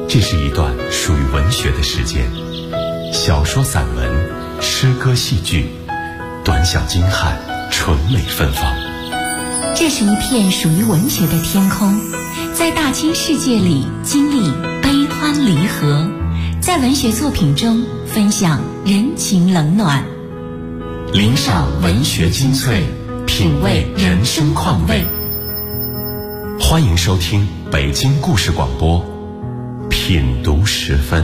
这是一段属于文学的时间，小说、散文、诗歌、戏剧，短小精悍，纯美芬芳。 这是一片属于文学的天空，在大千世界里经历悲欢离合，在文学作品中分享人情冷暖， 领赏文学精粹，品味人生况味。欢迎收听北京故事广播品读时分。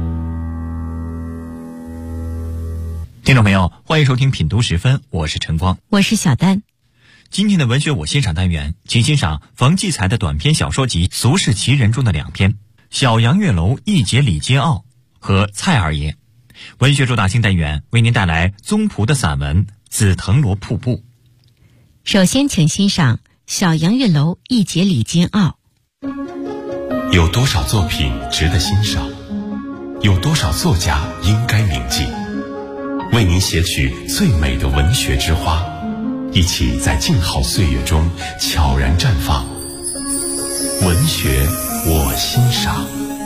听众朋友，欢迎收听品读时分，我是陈光， 我是小丹。 今天的文学我欣赏单元，请欣赏冯骥才的短篇小说集《俗世奇人》中的两篇《小杨月楼一节李金傲》和《蔡二爷》。文学周大兴单元为您带来宗璞的散文《紫藤萝瀑布》。 首先请欣赏《小杨月楼一节李金傲》。 有多少作品值得欣赏？有多少作家应该铭记？为您写取最美的文学之花，一起在静好岁月中悄然绽放。文学我欣赏。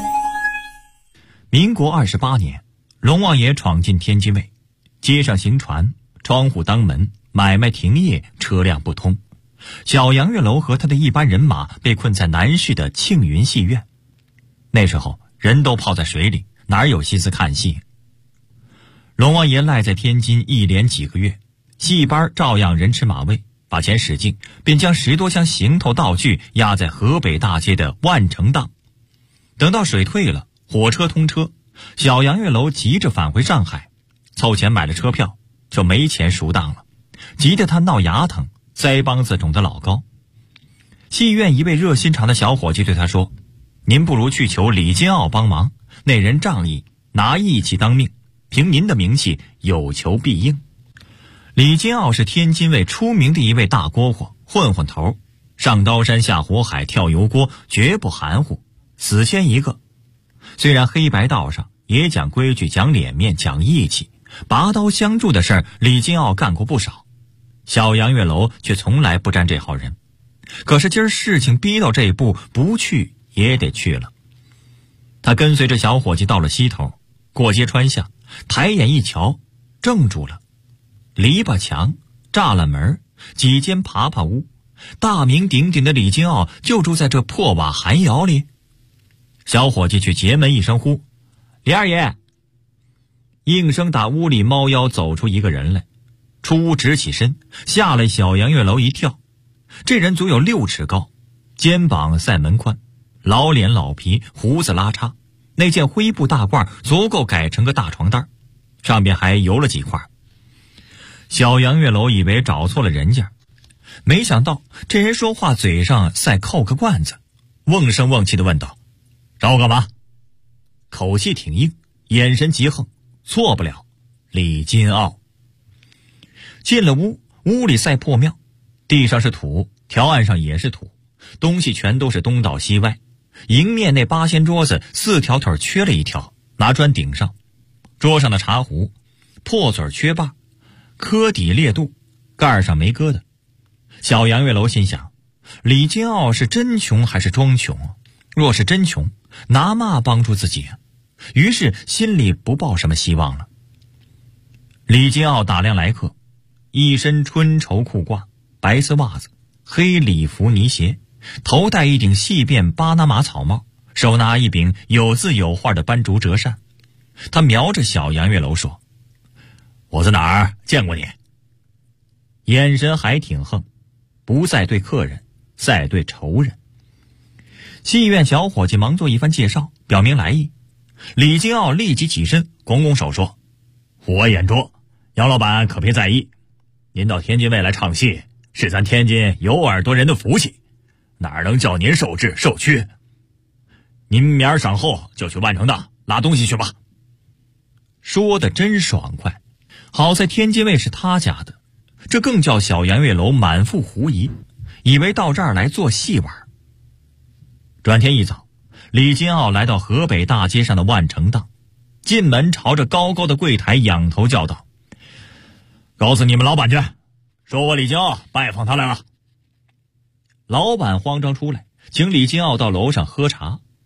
民国28年，龙王爷闯进天津卫，街上行船，窗户当门，买卖停业，车辆不通。小杨月楼和他的一班人马被困在南市的庆云戏院。那时候人都泡在水里，哪有心思看戏？龙王爷赖在天津一连几个月，戏班照样人吃马喂，把钱使尽，便将10多箱行头道具压在河北大街的万城档。等到水退了，火车通车，小杨月楼急着返回上海，凑钱买了车票，就没钱赎当了，急得他闹牙疼，腮帮子肿得老高。戏院一位热心肠的小伙计对他说：“您不如去求李金傲帮忙，那人仗义，拿义气当命，凭您的名气，有求必应。”李金傲是天津卫出名的一位大蝈蝈，混混头，上刀山下火海跳油锅，绝不含糊，死先一个。虽然黑白道上也讲规矩，讲脸面，讲义气，拔刀相助的事儿李金傲干过不少，小杨月楼却从来不沾这号人。可是今儿事情逼到这一步，不去也得去了。他跟随着小伙计到了西头，过街穿巷，抬眼一瞧，怔住了。篱笆墙、栅栏门、几间爬爬屋，大名鼎鼎的李金傲就住在这破瓦寒窑里。小伙计去结门一声呼：“李二爷！”应声打屋里猫腰走出一个人来，出屋直起身，吓了小杨月楼一跳。这人足有6尺高，肩膀赛门宽，老脸老皮，胡子拉碴，那件灰布大褂足够改成个大床单，上边还油了几块。小杨月楼以为找错了人家，没想到这人说话嘴上赛扣个罐子，瓮声瓮气地问道：“找我干嘛？”口气挺硬，眼神极横，错不了，李金傲。进了屋，屋里赛破庙，地上是土，条案上也是土，东西全都是东倒西歪。迎面那8仙桌子4条腿缺了一条，拿砖顶上。桌上的茶壶破嘴缺把，磕底裂肚，盖上没疙瘩。小杨月楼心想，李金傲是真穷还是装穷？若是真穷，拿嘛帮助自己啊？于是心里不抱什么希望了。李金傲打量来客，一身春绸裤褂，白色袜子，黑礼服呢鞋，头戴一顶细辫巴拿马草帽，手拿一柄有字有画的斑竹折扇。他瞄着小杨月楼说：“我在哪儿见过你？”眼神还挺横，不再对客人，再对仇人。戏院小伙计忙做一番介绍，表明来意。李金傲立即起身，拱拱手说：“我眼拙，杨老板可别在意。您到天津卫来唱戏，是咱天津有耳朵人的福气，哪能叫您受制受屈？您明儿晌后就去万城档拉东西去吧。”说的真爽快，好在天津卫是他家的，这更叫小杨月楼满腹狐疑，以为到这儿来做戏玩。转天一早，李金傲来到河北大街上的万城档，进门朝着高高的柜台仰头叫道：“告诉你们老板去，说我李金傲拜访他来了。”老板慌张出来，请李金傲到楼上喝茶。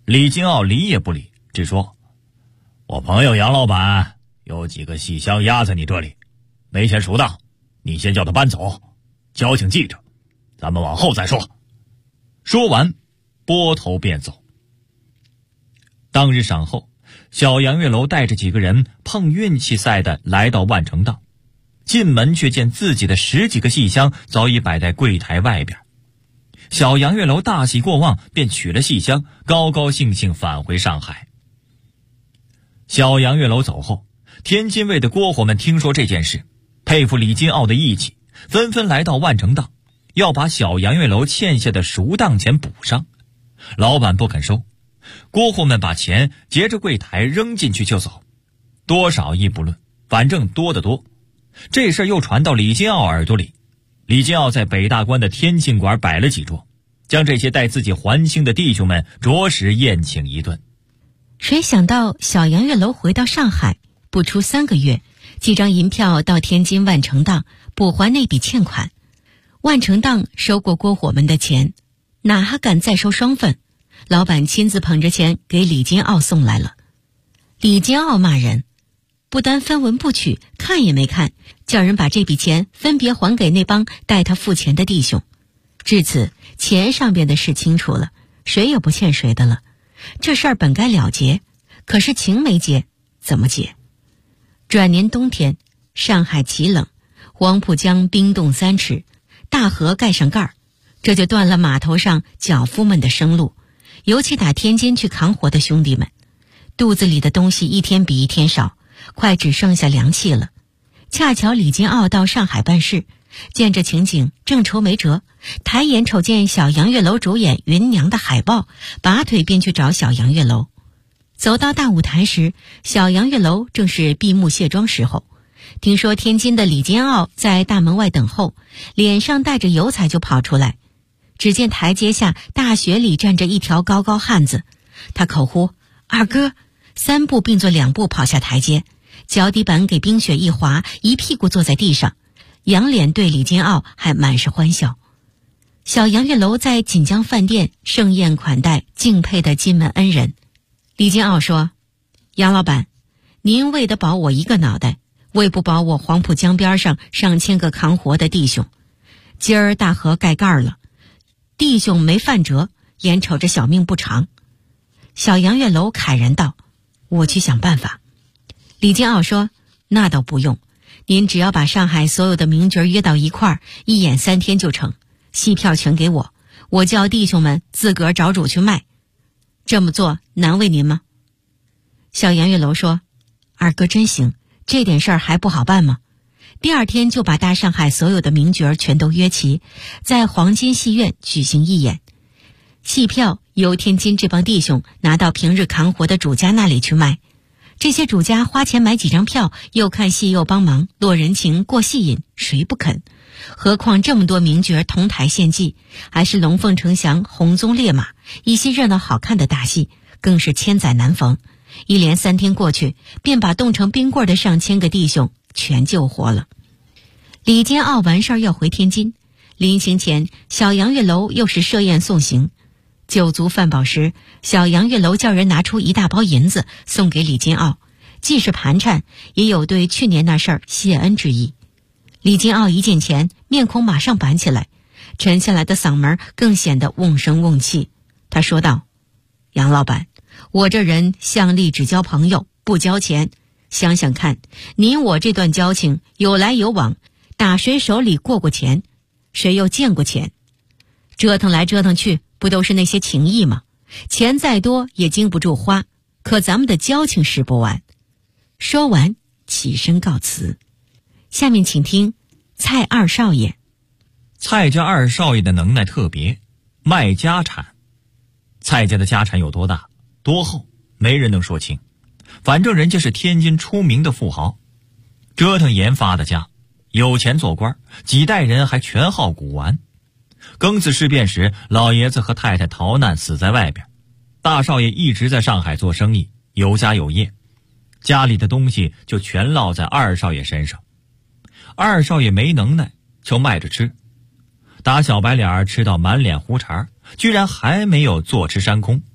李金傲理也不理，只说：“我朋友杨老板有几个细箱压在你这里，没钱赎当，你先叫他搬走，交情记着，咱们往后再说。”说完，拨头便走。当日晌后，小杨月楼带着几个人碰运气赛的来到万城档，进门却见自己的10几个细箱早已摆在柜台外边。小杨月楼大喜过望，便取了细箱，高高兴兴返回上海。小杨月楼走后，天津卫的蝈蝈们听说这件事，佩服李金傲的义气，纷纷来到万城档，要把小杨月楼欠下的赎当钱补上。老板不肯收，蝈蝈们把钱截着柜台扔进去就走，多少亦不论，反正多得多。这事又传到李金傲耳朵里，李金傲在北大关的天庆馆摆了几桌，将这些带自己还清的弟兄们着实宴请一顿。 谁想到小杨月楼回到上海不出3个月，几张银票到天津万城档补还那笔欠款。万城档收过蝈蝈们的钱，哪还敢再收双份？老板亲自捧着钱给李金傲送来了。李金傲骂人，不单分文不取，看也没看，叫人把这笔钱分别还给那帮带他付钱的弟兄。至此，钱上边的事清楚了，谁也不欠谁的了。这事儿本该了结，可是情没结，怎么结？转年冬天，上海奇冷，黄浦江冰冻3尺，大河盖上盖儿，这就断了码头上脚夫们的生路，尤其打天津去扛活的兄弟们，肚子里的东西一天比一天少，快只剩下凉气了。恰巧李金傲到上海办事，见这情景正愁没辙，抬眼瞅见小杨月楼主演芸娘的海报，拔腿便去找小杨月楼。走到大舞台时，小杨月楼正是闭幕卸妆时候。听说天津的李金傲在大门外等候，脸上带着油彩就跑出来。只见台阶下大雪里站着一条高高汉子，他口呼二哥，3步并作2步跑下台阶，脚底板给冰雪一滑，一屁股坐在地上，仰脸对李金傲还满是欢笑。小杨月楼在锦江饭店盛宴款待敬佩的金门恩人。李金傲说：“杨老板，您为得保我一个脑袋，为不保我黄浦江边上上千个扛活的弟兄。今儿大河盖盖了，弟兄没犯辙，眼瞅着小命不长。”小杨月楼慨然道：“我去想办法。”李金傲说：“那倒不用，您只要把上海所有的名角约到一块儿，一演3天就成，戏票全给我，我叫弟兄们自个儿找主去卖。这么做难为您吗？”小杨月楼说：“二哥真行，这点事儿还不好办吗？”第2天就把大上海所有的名角全都约齐，在黄金戏院举行一演。戏票由天津这帮弟兄拿到平日扛活的主家那里去卖，这些主家花钱买几张票，又看戏又帮忙，落人情过戏瘾，谁不肯？何况这么多名角同台献技，还是龙凤呈祥、红鬃烈马，一些热闹好看的大戏，更是千载难逢。一连3天过去，便把冻成冰棍的上千个弟兄全救活了。李金傲完事儿要回天津，临行前，小杨月楼又是设宴送行。酒足饭饱时，小杨月楼叫人拿出1大包银子送给李金傲，既是盘缠，也有对去年那事儿谢恩之意。李金傲一见钱，面孔马上板起来，沉下来的嗓门更显得瓮声瓮气。他说道：“杨老板，我这人向力只交朋友，不交钱。想想看，您我这段交情有来有往，打谁手里过过钱，谁又见过钱？折腾来折腾去，不都是那些情谊吗？钱再多也经不住花，可咱们的交情使不完。”说完起身告辞。下面请听蔡二少爷。 蔡家二少爷的能耐特别，卖家产。蔡家的家产有多大多厚，没人能说清，反正人家是天津出名的富豪，折腾研发的家，有钱做官，几代人还全好古玩。庚子事变时，老爷子和太太逃难死在外边，大少爷一直在上海做生意，有家有业，家里的东西就全落在二少爷身上。二少爷没能耐，就卖着吃，打小白脸吃到满脸胡茬，居然还没有坐吃山空。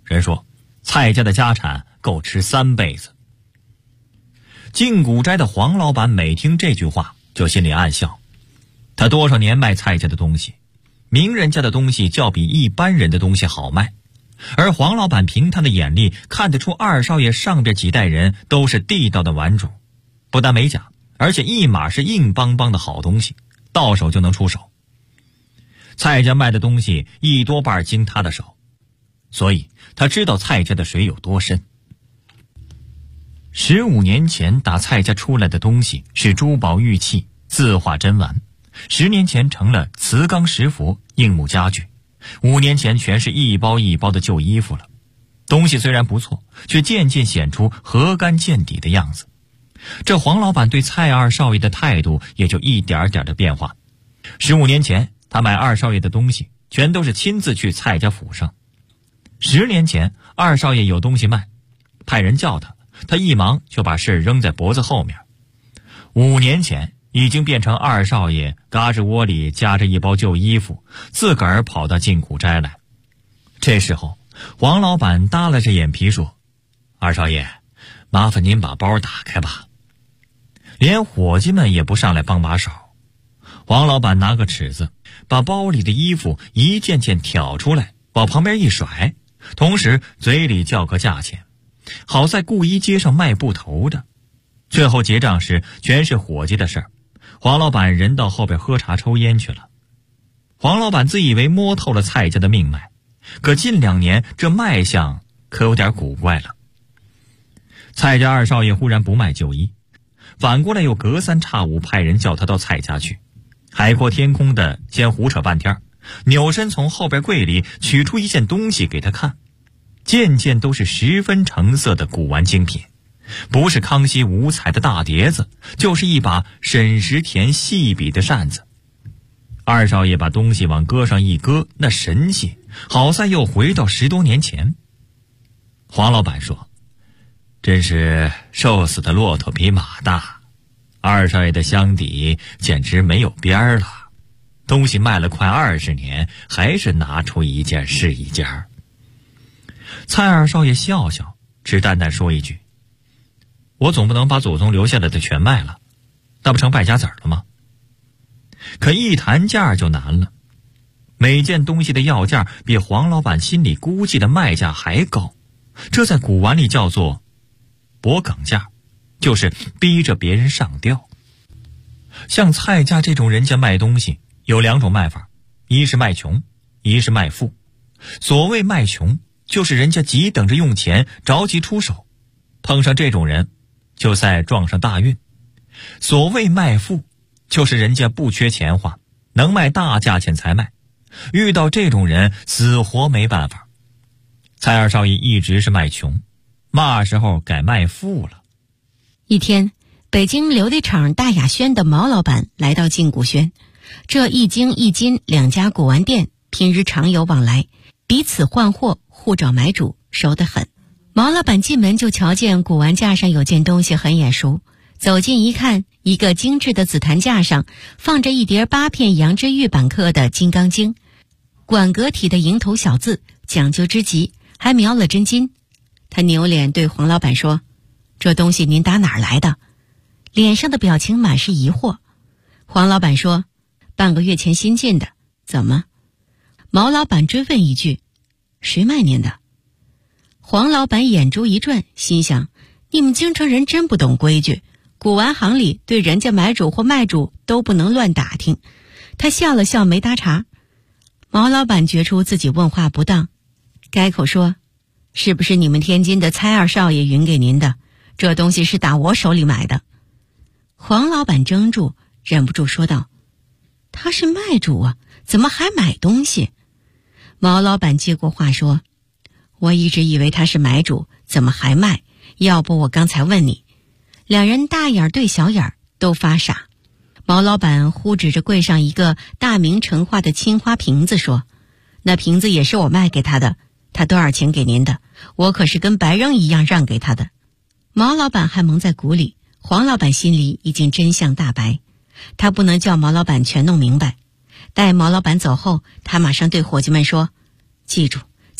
人说蔡家的家产够吃3辈子。进古斋的黄老板每听这句话就心里暗笑，他多少年卖蔡家的东西，名人家的东西较比一般人的东西好卖，而黄老板凭他的眼力看得出二少爷上边几代人都是地道的玩主，不但没假，而且一码是硬邦邦的好东西，到手就能出手。蔡家卖的东西一多半经他的手，所以他知道蔡家的水有多深。15年前打蔡家出来的东西是珠宝玉器、字画珍玩，10年前成了瓷缸石佛、硬木家具，5年前全是一包一包的旧衣服了。东西虽然不错，却渐渐显出河干见底的样子。这黄老板对蔡二少爷的态度也就一点点的变化。15年前他买二少爷的东西全都是亲自去蔡家府上，10年前二少爷有东西卖，派人叫他，他一忙就把事扔在脖子后面。5年前已经变成二少爷嘎吱窝里夹着一包旧衣服，自个儿跑到进古斋来。这时候黄老板耷拉着眼皮说：二少爷，麻烦您把包打开吧。连伙计们也不上来帮把手，黄老板拿个尺子把包里的衣服一件件挑出来往旁边一甩，同时嘴里叫个价钱，好在故衣街上卖布头的。最后结账时全是伙计的事儿，黄老板人到后边喝茶抽烟去了。黄老板自以为摸透了蔡家的命脉，可近2年这脉象可有点古怪了。蔡家二少爷忽然不卖旧衣，反过来又隔三差五派人叫他到蔡家去，海阔天空的先胡扯半天，扭身从后边柜里取出一件东西给他看，件件都是十分成色的古玩精品，不是康熙五彩的大碟子，就是一把沈石田细笔的扇子。二少爷把东西往搁上一搁，那神气好在又回到10多年前。黄老板说：真是瘦死的骆驼比马大，二少爷的箱底简直没有边儿了，东西卖了快20年，还是拿出一件是一件。蔡二少爷笑笑，只淡淡说一句：我总不能把祖宗留下来的全卖了，那不成败家子了吗？可一谈价就难了，每件东西的要价比黄老板心里估计的卖价还高，这在古玩里叫做博梗价，就是逼着别人上吊。像蔡家这种人家卖东西有2种卖法，一是卖穷，一是卖富。所谓卖穷，就是人家急等着用钱，着急出手，碰上这种人就再撞上大运。所谓卖富，就是人家不缺钱花，能卖大价钱才卖，遇到这种人死活没办法。蔡二少爷一直是卖穷，嘛时候改卖富了。 一天，北京琉璃厂大雅轩的毛老板来到靖古轩，这一京一金2家古玩店平日常有往来，彼此换货，互找买主，熟得很。毛老板进门就瞧见古玩架上有件东西很眼熟，走近一看，一个精致的紫檀架上放着一叠8片羊脂玉板刻的《金刚经》，馆阁体的蝇头小字，讲究之极，还描了真金。他扭脸对黄老板说：这东西您打哪儿来的？脸上的表情满是疑惑。黄老板说：半个月前新进的。怎么？毛老板追问一句：谁卖您的？黄老板眼珠一转，心想：你们京城人真不懂规矩，古玩行里对人家买主或卖主都不能乱打听。他笑了笑，没搭茬。毛老板觉出自己问话不当，改口说：是不是你们天津的蔡二少爷匀给您的？这东西是打我手里买的。黄老板怔住，忍不住说道：他是卖主啊，怎么还买东西？毛老板接过话说：我一直以为他是买主，怎么还卖？要不我刚才问你。2人大眼对小眼都发傻。毛老板忽指着柜上一个大明成画的青花瓶子说：那瓶子也是我卖给他的，他多少钱给您的？我可是跟白扔一样让给他的。毛老板还蒙在鼓里，黄老板心里已经真相大白，他不能叫毛老板全弄明白。待毛老板走后，他马上对伙计们说：记住，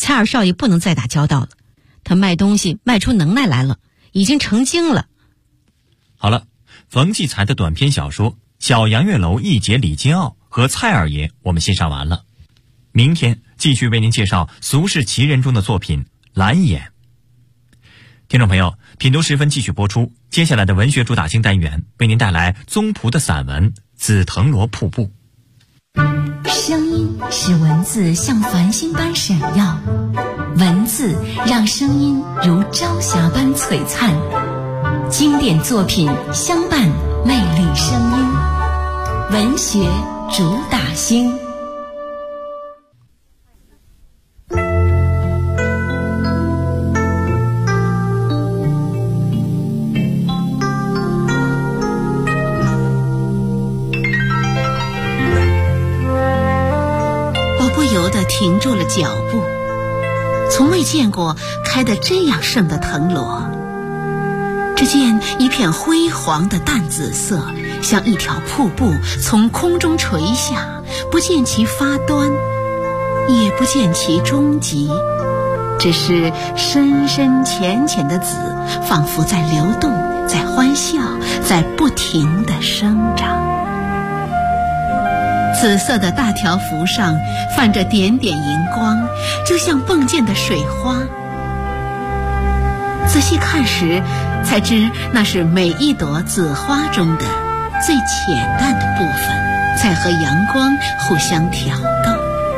蔡二少爷不能再打交道了，他卖东西卖出能耐来了，已经成精了。 好了，冯骥才的短篇小说《小杨月楼一解李金傲》和蔡二爷我们欣赏完了，明天继续为您介绍俗世奇人中的作品《蓝眼》。听众朋友，品读时分继续播出，接下来的文学主打星单元为您带来宗璞的散文《紫藤萝瀑布》。 声音使文字像繁星般闪耀，文字让声音如朝霞般璀璨，经典作品相伴魅力声音，文学主打星。 停住了脚步，从未见过开得这样盛的藤萝。只见一片辉煌的淡紫色，像一条瀑布从空中垂下，不见其发端，也不见其终极，只是深深浅浅的紫，仿佛在流动，在欢笑，在不停地生长。紫色的大条幅上泛着点点银光，就像迸溅的水花。仔细看时，才知那是每一朵紫花中的最浅淡的部分，在和阳光互相挑逗。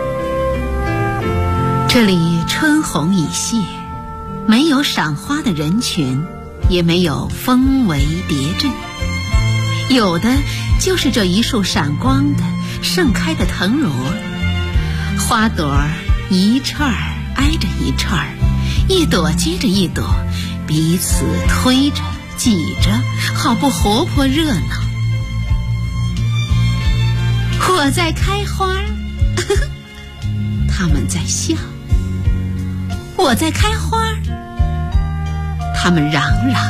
这里春红已谢，没有赏花的人群，也没有蜂围蝶阵，有的就是这一束闪光的盛开的藤萝，花朵一串挨着一串，一朵接着一朵，彼此推着挤着，好不活泼热闹。我在开花，他们在笑；我在开花，他们嚷嚷。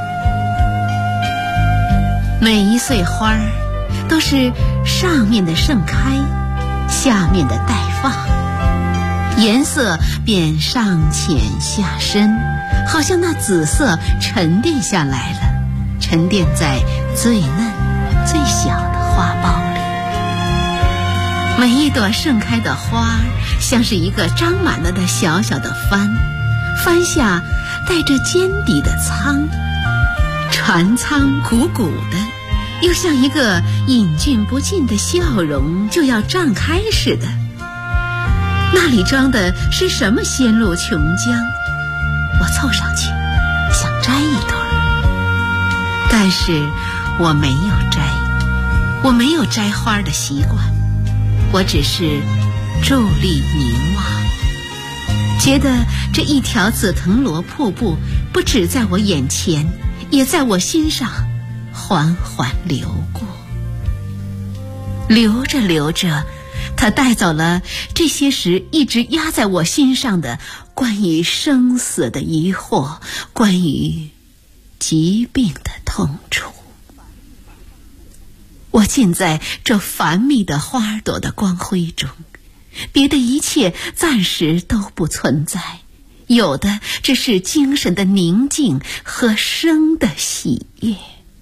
每一穗花都是上面的盛开，下面的待放，颜色便上浅下深，好像那紫色沉淀下来了，沉淀在最嫩最小的花苞里。每一朵盛开的花像是一个张满了的小小的帆，帆下带着尖底的舱，船舱鼓鼓的，又像一个隐俊不尽的笑容就要绽开似的。那里装的是什么鲜露琼浆？我凑上去想摘一朵，但是我没有摘，我没有摘花的习惯，我只是伫立凝望，觉得这一条紫藤萝瀑布不只在我眼前，也在我心上缓缓流过。流着流着，它带走了这些时一直压在我心上的关于生死的疑惑，关于疾病的痛楚。我浸在这繁密的花朵的光辉中，别的一切暂时都不存在，有的只是精神的宁静和生的喜悦。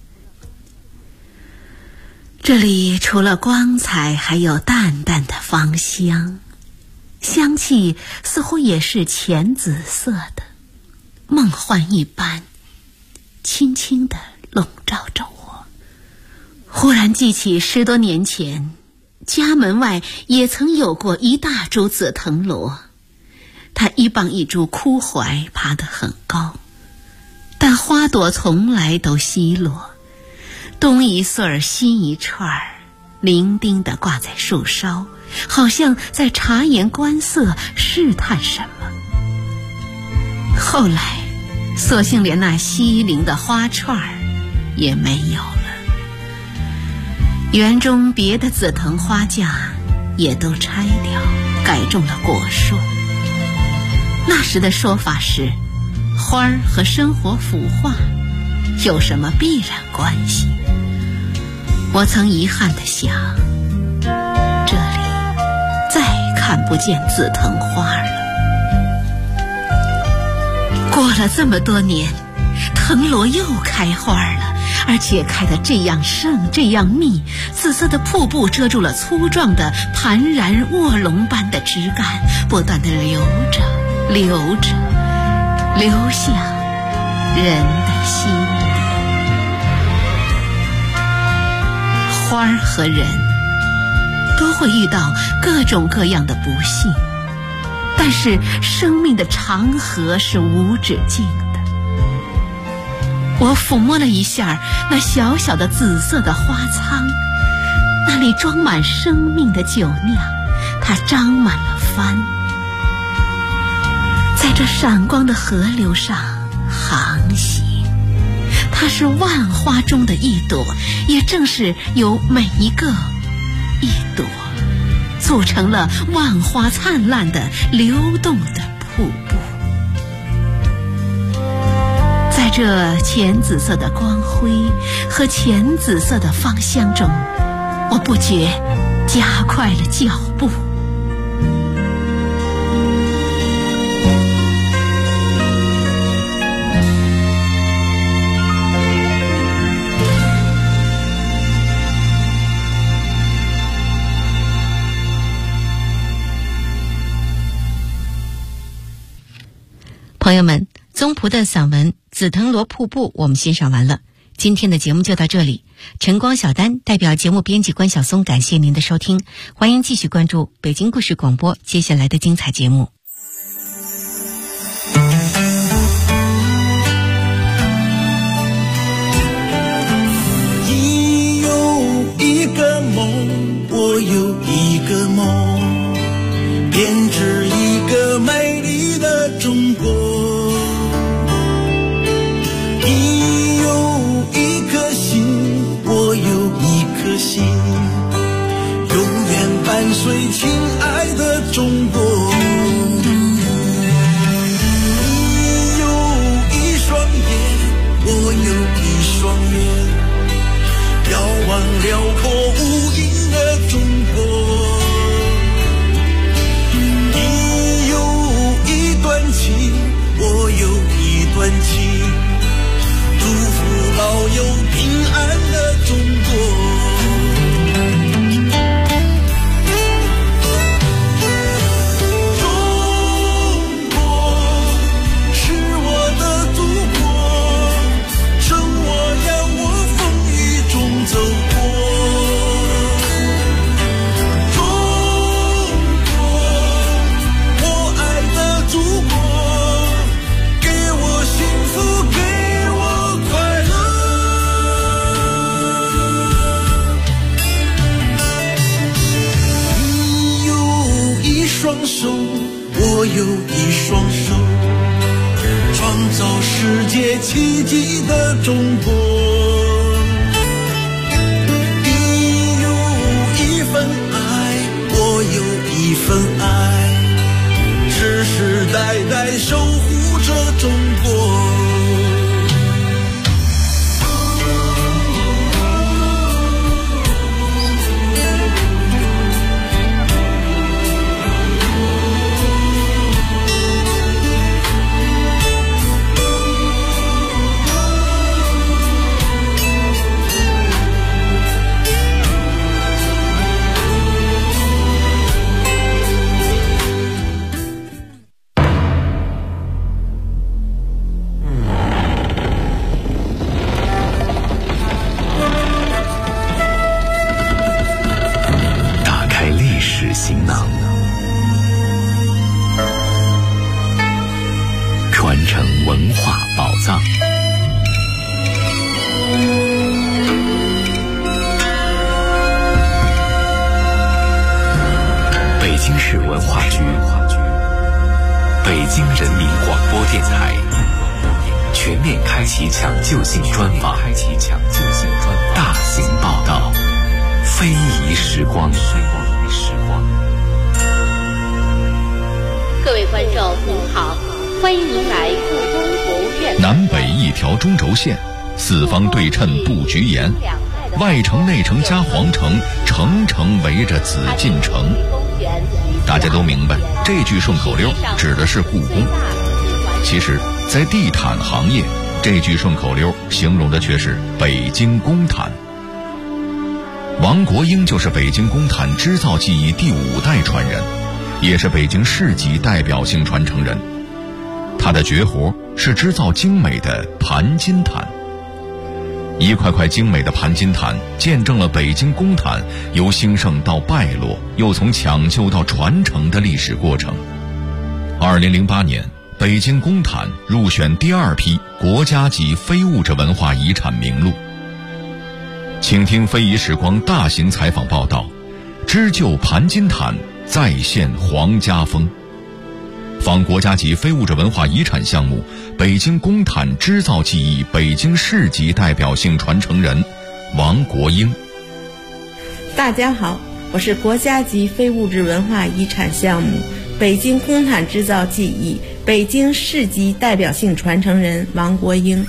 这里除了光彩，还有淡淡的芳香，香气似乎也是浅紫色的，梦幻一般，轻轻地笼罩着我。忽然记起10多年前，家门外也曾有过一大株紫藤萝，它一傍一株枯槐，爬得很高，但花朵从来都稀落，东一穗西一串，伶仃地挂在树梢，好像在察言观色，试探什么。后来索性连那稀零的花串也没有了，园中别的紫藤花架也都拆掉，改种了果树。那时的说法是，花儿和生活腐化有什么必然关系？我曾遗憾地想，这里再看不见紫藤花了。 过了这么多年，藤萝又开花了，而且开得这样盛这样密，紫色的瀑布遮住了粗壮的盘然卧龙般的枝干，不断地流着流着，流向人的心。花儿和人都会遇到各种各样的不幸，但是生命的长河是无止境的。我抚摸了一下那小小的紫色的花舱，那里装满生命的酒酿，它张满了帆，在这闪光的河流上航行。它是万花中的一朵，也正是由每一个一朵组成了万花灿烂的流动的瀑布。在这浅紫色的光辉和浅紫色的芳香中，我不觉加快了脚步。 朋友们，宗璞的散文《紫藤萝瀑布》我们欣赏完了，今天的节目就到这里。晨光小丹代表节目编辑关晓松感谢您的收听，欢迎继续关注北京故事广播接下来的精彩节目。 你有一个梦，我有一个梦，编织一个美丽的中国。你有一颗心，我有一颗心，永远伴随亲爱的中国。你有一双眼，我有一双眼，遥望辽阔无垠的中国。你有一段情，我有一段情，祝福保佑平安的中国。我有一双手，创造世界奇迹的中国。你有一份爱，我有一份爱，世世代代守护着中国。 行囊，传承文化宝藏。北京市文化局、北京人民广播电台全面开启抢救性专访，大型报道，非遗时光。 各位观众您好，欢迎您来故宫博物院。 南北一条中轴线，四方对称布局严，外城内城加皇城，城城围着紫禁城。大家都明白，这句顺口溜指的是故宫。其实在地毯行业，这句顺口溜形容的却是北京公毯。王国英就是北京公毯织造技艺第5代传人，也是北京市级代表性传承人。他的绝活是织造精美的盘金毯。一块块精美的盘金毯见证了北京公毯由兴盛到败落，又从抢救到传承的历史过程。2008年，北京公毯入选第2批国家级非物质文化遗产名录。请听非遗时光大型采访报道，织就盘金毯再现皇家风。仿国家级非物质文化遗产项目北京公毯织造技艺北京市级代表性传承人王国英。 大家好，我是国家级非物质文化遗产项目北京公毯织造技艺北京市级代表性传承人王国英。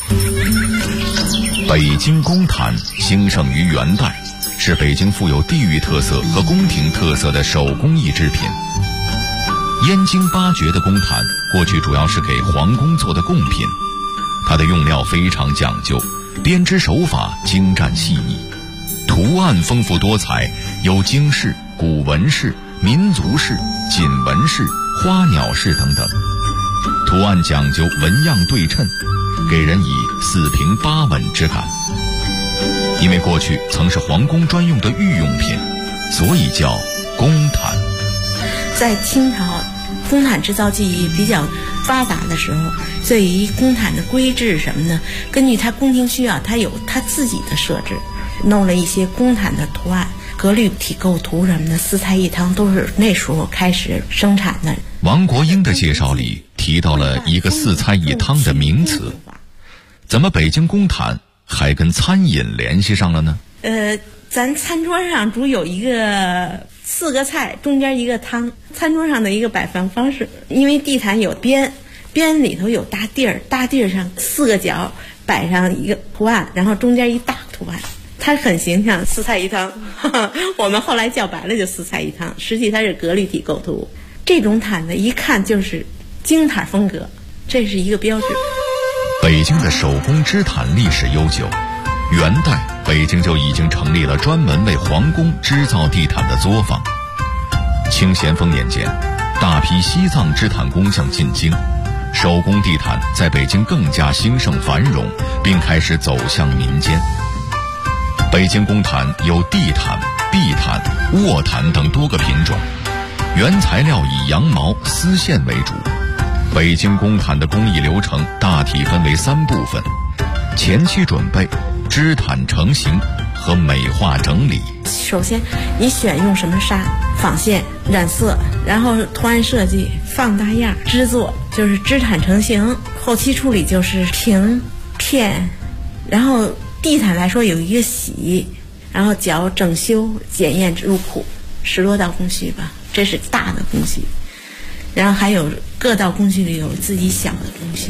北京公毯兴盛于元代，是北京富有地域特色和宫廷特色的手工艺制品。燕京8绝的公毯过去主要是给皇宫做的贡品，它的用料非常讲究，编织手法精湛细腻，图案丰富多彩，有京式、古文式、民族式、锦纹式、花鸟式等等，图案讲究纹样对称，给人以4平8稳之感。因为过去曾是皇宫专用的御用品，所以叫公毯。 在清朝公毯制造技艺比较发达的时候，对于公毯的规制什么呢，根据它宫廷需要，它有它自己的设置，弄了一些公毯的图案，格律体构图什么的，四菜一汤都是那时候开始生产的。 王国英的介绍里提到了一个4菜一汤的名词，怎么北京公毯还跟餐饮联系上了呢？ 咱餐桌上主有一个4个菜，中间一个汤，餐桌上的一个摆放方式。因为地毯有边里头有大地儿，大地儿上4个角摆上一个图案，然后中间一大图案，它很形象，4菜一汤。我们后来叫白了就4菜一汤，实际它是格律体构图。这种毯子一看就是京毯风格，这是一个标志。 北京的手工织毯历史悠久，元代北京就已经成立了专门为皇宫织造地毯的作坊。清咸丰年间，大批西藏织毯工匠进京，手工地毯在北京更加兴盛繁荣，并开始走向民间。北京公毯有地毯、壁毯、卧毯等多个品种，原材料以羊毛、丝线为主。北京公毯的工艺流程大体分为3部分：前期准备、织毯成型和美化整理。 首先你选用什么纱、纺线、染色，然后图案设计、放大样、织作，就是织毯成型。后期处理就是平、片，然后地毯来说有一个洗，然后绞、整修、检验、入库，10多道工序吧，这是大的工序。然后还有各道工序里有自己小的工序。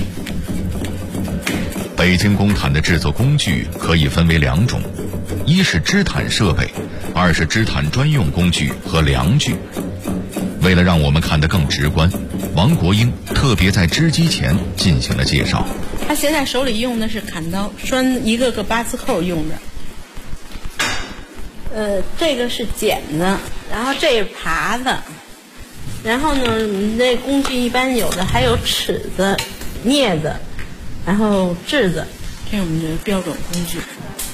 北京公毯的制作工具可以分为2种，一是织毯设备，2是织毯专用工具和量具。为了让我们看得更直观，王国英特别在织机前进行了介绍。 他现在手里用的是砍刀，拴一个个8字扣用的。这个是剪子，然后这是耙子，然后呢，这工具一般有的还有尺子、镊子，然后质子，这是我们的标准工具。